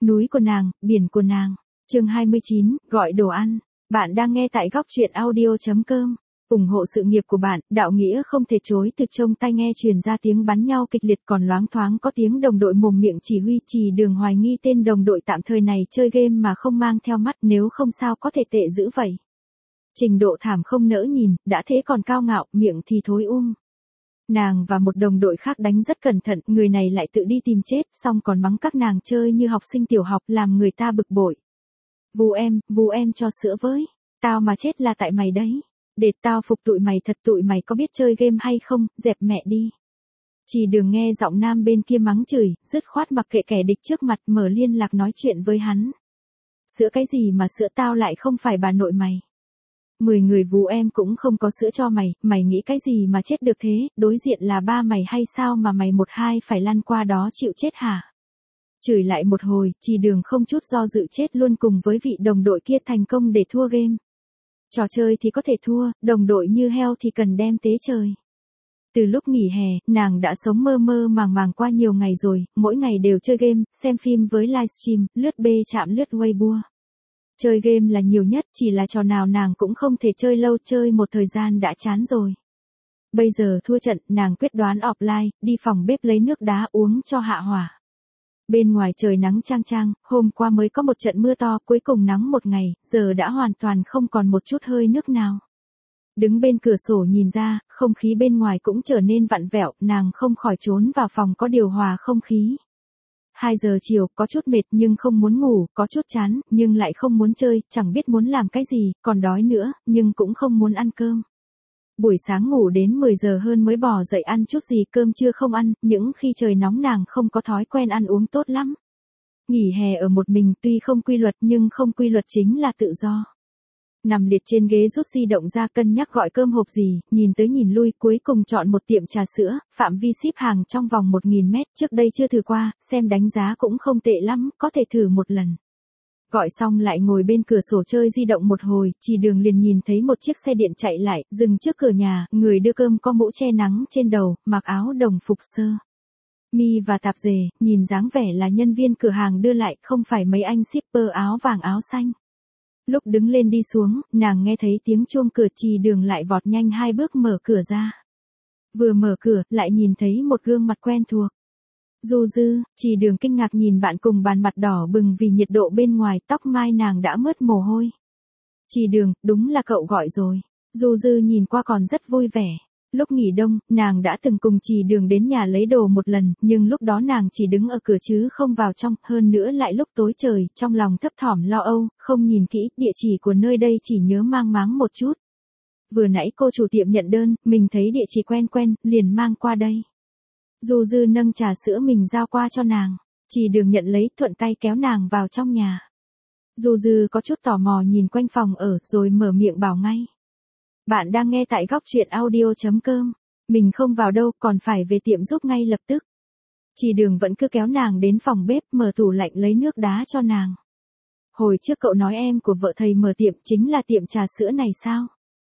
Núi của nàng, biển của nàng. Chương 29, gọi đồ ăn. Bạn đang nghe tại góc truyện audio.com. ủng hộ sự nghiệp của bạn, đạo nghĩa không thể chối từ. Trong tai nghe truyền ra tiếng bắn nhau kịch liệt, còn loáng thoáng có tiếng đồng đội mồm miệng chỉ huy. Chỉ Đường hoài nghi tên đồng đội tạm thời này chơi game mà không mang theo mắt, nếu không sao có thể tệ dữ vậy. Trình độ thảm không nỡ nhìn, đã thế còn cao ngạo, miệng thì thối. Nàng và một đồng đội khác đánh rất cẩn thận, người này lại tự đi tìm chết, xong còn mắng các nàng chơi như học sinh tiểu học, làm người ta bực bội. Vú em cho sữa với. Tao mà chết là tại mày đấy. Để tao phục tụi mày thật, tụi mày có biết chơi game hay không, dẹp mẹ đi. Chỉ Đường nghe giọng nam bên kia mắng chửi, dứt khoát mặc kệ kẻ địch trước mặt, mở liên lạc nói chuyện với hắn. Sữa cái gì mà sữa, tao lại không phải bà nội mày. 10 người vú em cũng không có sữa cho mày, mày nghĩ cái gì mà chết được thế, đối diện là ba mày hay sao mà mày một hai phải lăn qua đó chịu chết hả? Chửi lại một hồi, Chỉ Đường không chút do dự chết luôn cùng với vị đồng đội kia, thành công để thua game. Trò chơi thì có thể thua, đồng đội như heo thì cần đem tế trời. Từ lúc nghỉ hè, nàng đã sống mơ mơ màng màng qua nhiều ngày rồi, mỗi ngày đều chơi game, xem phim với livestream, lướt bê chạm lướt Weibo. Chơi game là nhiều nhất, chỉ là trò nào nàng cũng không thể chơi lâu, chơi một thời gian đã chán rồi. Bây giờ thua trận, nàng quyết đoán offline, đi phòng bếp lấy nước đá uống cho hạ hỏa. Bên ngoài trời nắng chang chang, hôm qua mới có một trận mưa to, cuối cùng nắng một ngày, giờ đã hoàn toàn không còn một chút hơi nước nào. Đứng bên cửa sổ nhìn ra, không khí bên ngoài cũng trở nên vặn vẹo, nàng không khỏi trốn vào phòng có điều hòa không khí. 2 giờ chiều, có chút mệt nhưng không muốn ngủ, có chút chán, nhưng lại không muốn chơi, chẳng biết muốn làm cái gì, còn đói nữa, nhưng cũng không muốn ăn cơm. Buổi sáng ngủ đến 10 giờ hơn mới bò dậy ăn chút gì, cơm trưa không ăn, những khi trời nóng nàng không có thói quen ăn uống tốt lắm. Nghỉ hè ở một mình tuy không quy luật nhưng không quy luật chính là tự do. Nằm liệt trên ghế rút di động ra cân nhắc gọi cơm hộp gì, nhìn tới nhìn lui cuối cùng chọn một tiệm trà sữa, phạm vi ship hàng trong vòng 1000 mét, trước đây chưa thử qua, xem đánh giá cũng không tệ lắm, có thể thử một lần. Gọi xong lại ngồi bên cửa sổ chơi di động một hồi, Chỉ Đường liền nhìn thấy một chiếc xe điện chạy lại, dừng trước cửa nhà, người đưa cơm có mũ che nắng trên đầu, mặc áo đồng phục sơ mi và tạp dề, nhìn dáng vẻ là nhân viên cửa hàng đưa lại, không phải mấy anh shipper áo vàng áo xanh. Lúc đứng lên đi xuống, nàng nghe thấy tiếng chuông cửa, Chỉ Đường lại vọt nhanh 2 bước mở cửa ra. Vừa mở cửa, lại nhìn thấy một gương mặt quen thuộc. Du Dư. Chỉ Đường kinh ngạc nhìn bạn cùng bàn, mặt đỏ bừng vì nhiệt độ bên ngoài, tóc mai nàng đã mướt mồ hôi. Chỉ Đường, đúng là cậu gọi rồi. Du Dư nhìn qua còn rất vui vẻ. Lúc nghỉ đông, nàng đã từng cùng Chỉ Đường đến nhà lấy đồ một lần, nhưng lúc đó nàng chỉ đứng ở cửa chứ không vào trong, hơn nữa lại lúc tối trời, trong lòng thấp thỏm lo âu, không nhìn kỹ, địa chỉ của nơi đây chỉ nhớ mang máng một chút. Vừa nãy cô chủ tiệm nhận đơn, mình thấy địa chỉ quen quen, liền mang qua đây. Du Dư nâng trà sữa mình giao qua cho nàng. Chỉ Đường nhận lấy, thuận tay kéo nàng vào trong nhà. Du Dư có chút tò mò nhìn quanh phòng ở, rồi mở miệng bảo ngay. Bạn đang nghe tại góc truyện audio.com. Mình không vào đâu, còn phải về tiệm giúp ngay lập tức. Chỉ Đường vẫn cứ kéo nàng đến phòng bếp, mở tủ lạnh lấy nước đá cho nàng. Hồi trước cậu nói em của vợ thầy mở tiệm chính là tiệm trà sữa này sao?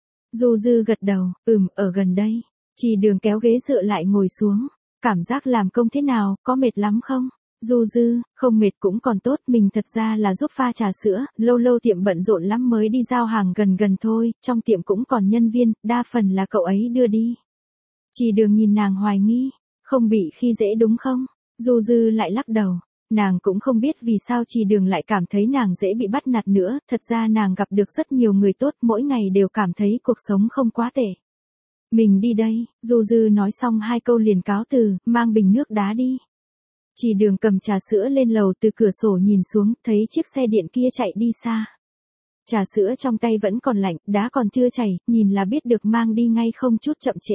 Du Dư gật đầu, ở gần đây. Chỉ Đường kéo ghế dựa lại ngồi xuống. Cảm giác làm công thế nào, có mệt lắm không? Du Dư, không mệt cũng còn tốt, mình thật ra là giúp pha trà sữa, lâu lâu tiệm bận rộn lắm mới đi giao hàng gần thôi, trong tiệm cũng còn nhân viên, đa phần là cậu ấy đưa đi. Chỉ Đường nhìn nàng hoài nghi, không bị khi dễ đúng không? Du Dư lại lắc đầu, nàng cũng không biết vì sao Chỉ Đường lại cảm thấy nàng dễ bị bắt nạt nữa, thật ra nàng gặp được rất nhiều người tốt, mỗi ngày đều cảm thấy cuộc sống không quá tệ. Mình đi đây. Du Dư nói xong 2 câu liền cáo từ, mang bình nước đá đi. Chỉ Đường cầm trà sữa lên lầu, từ cửa sổ nhìn xuống, thấy chiếc xe điện kia chạy đi xa. Trà sữa trong tay vẫn còn lạnh, đá còn chưa chảy, nhìn là biết được mang đi ngay không chút chậm trễ.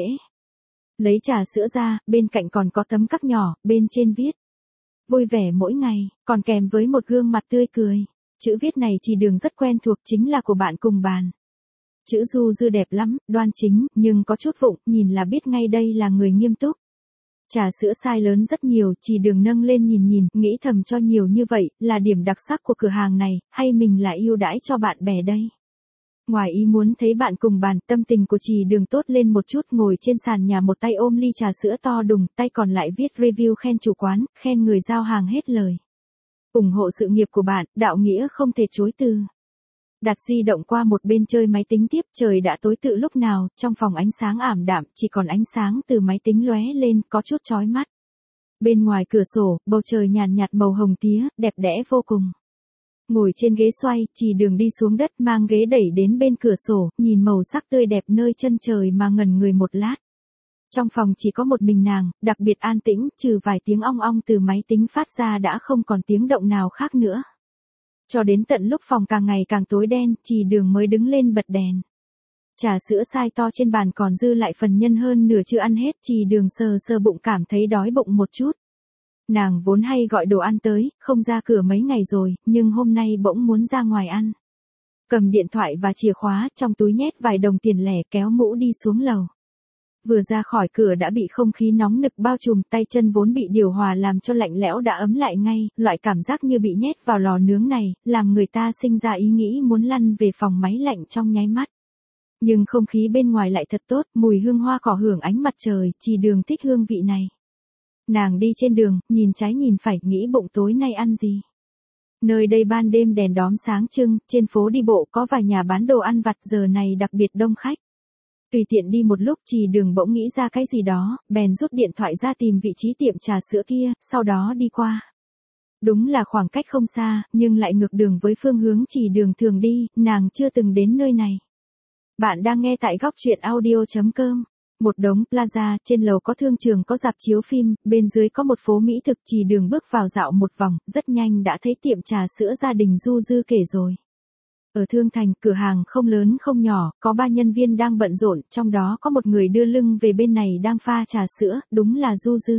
Lấy trà sữa ra, bên cạnh còn có tấm cắc nhỏ, bên trên viết. Vui vẻ mỗi ngày, còn kèm với một gương mặt tươi cười. Chữ viết này Chỉ Đường rất quen thuộc, chính là của bạn cùng bàn. Chữ Du Dư đẹp lắm, đoan chính, nhưng có chút vụng, nhìn là biết ngay đây là người nghiêm túc. Trà sữa size lớn rất nhiều, Chỉ Đường nâng lên nhìn, nghĩ thầm cho nhiều như vậy, là điểm đặc sắc của cửa hàng này, hay mình là ưu đãi cho bạn bè đây. Ngoài ý muốn thấy bạn cùng bàn, tâm tình của Chỉ Đường tốt lên một chút, ngồi trên sàn nhà một tay ôm ly trà sữa to đùng, tay còn lại viết review khen chủ quán, khen người giao hàng hết lời. ủng hộ sự nghiệp của bạn, đạo nghĩa không thể chối từ. Đặt di động qua một bên chơi máy tính tiếp, trời đã tối tự lúc nào, trong phòng ánh sáng ảm đạm, chỉ còn ánh sáng từ máy tính lóe lên, có chút chói mắt. Bên ngoài cửa sổ, bầu trời nhàn nhạt màu hồng tía, đẹp đẽ vô cùng. Ngồi trên ghế xoay, Chỉ Đường đi xuống đất mang ghế đẩy đến bên cửa sổ, nhìn màu sắc tươi đẹp nơi chân trời mà ngẩn người một lát. Trong phòng chỉ có một mình nàng, đặc biệt an tĩnh, trừ vài tiếng ong ong từ máy tính phát ra đã không còn tiếng động nào khác nữa. Cho đến tận lúc phòng càng ngày càng tối đen, Chỉ Đường mới đứng lên bật đèn. Trà sữa sai to trên bàn còn dư lại phần nhân hơn nửa chưa ăn hết, Chỉ Đường sờ sờ bụng cảm thấy đói bụng một chút. Nàng vốn hay gọi đồ ăn tới, không ra cửa mấy ngày rồi, nhưng hôm nay bỗng muốn ra ngoài ăn. Cầm điện thoại và chìa khóa, trong túi nhét vài đồng tiền lẻ, kéo mũ đi xuống lầu. Vừa ra khỏi cửa đã bị không khí nóng nực bao trùm, tay chân vốn bị điều hòa làm cho lạnh lẽo đã ấm lại ngay, loại cảm giác như bị nhét vào lò nướng này, làm người ta sinh ra ý nghĩ muốn lăn về phòng máy lạnh trong nháy mắt. Nhưng không khí bên ngoài lại thật tốt, mùi hương hoa cỏ hưởng ánh mặt trời, Chỉ Đường thích hương vị này. Nàng đi trên đường, nhìn trái nhìn phải, nghĩ bụng tối nay ăn gì. Nơi đây ban đêm đèn đóm sáng trưng, trên phố đi bộ có vài nhà bán đồ ăn vặt giờ này đặc biệt đông khách. Tùy tiện đi một lúc, Chỉ Đường bỗng nghĩ ra cái gì đó, bèn rút điện thoại ra tìm vị trí tiệm trà sữa kia, sau đó đi qua. Đúng là khoảng cách không xa, nhưng lại ngược đường với phương hướng Chỉ Đường thường đi, nàng chưa từng đến nơi này. Bạn đang nghe tại góc truyện audio.com. Một đống plaza, trên lầu có thương trường có rạp chiếu phim, bên dưới có một phố mỹ thực. Chỉ Đường bước vào dạo một vòng, rất nhanh đã thấy tiệm trà sữa gia đình Du Dư kể rồi. Ở Thương Thành, cửa hàng không lớn không nhỏ, có 3 nhân viên đang bận rộn, trong đó có một người đưa lưng về bên này đang pha trà sữa, đúng là Du Dư.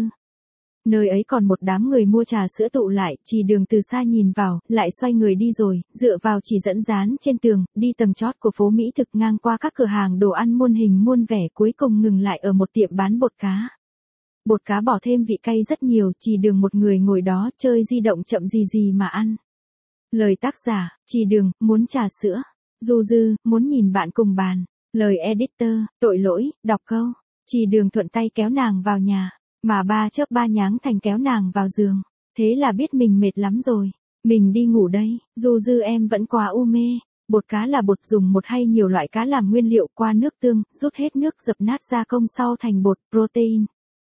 Nơi ấy còn một đám người mua trà sữa tụ lại, Chỉ Đường từ xa nhìn vào, lại xoay người đi rồi, dựa vào chỉ dẫn dán trên tường, đi tầng chót của phố mỹ thực ngang qua các cửa hàng đồ ăn muôn hình muôn vẻ, cuối cùng ngừng lại ở một tiệm bán bột cá. Bột cá bỏ thêm vị cay rất nhiều, Chỉ Đường một người ngồi đó chơi di động chậm gì gì mà ăn. Lời tác giả, Chỉ Đường, muốn trà sữa. Du Dư, muốn nhìn bạn cùng bàn. Lời editor, tội lỗi, đọc câu. Chỉ Đường thuận tay kéo nàng vào nhà. Mà ba chớp ba nháng thành kéo nàng vào giường. Thế là biết mình mệt lắm rồi. Mình đi ngủ đây, Du Dư em vẫn quá u mê. Bột cá là bột dùng một hay nhiều loại cá làm nguyên liệu qua nước tương, rút hết nước dập nát gia công sau thành bột protein.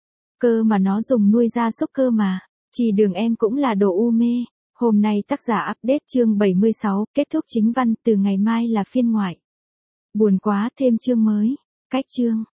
Cơ mà nó dùng nuôi gia súc cơ mà. Chỉ Đường em cũng là đồ u mê. Hôm nay tác giả update chương 76, kết thúc chính văn, từ ngày mai là phiên ngoại. Buồn quá, thêm chương mới. Cách chương.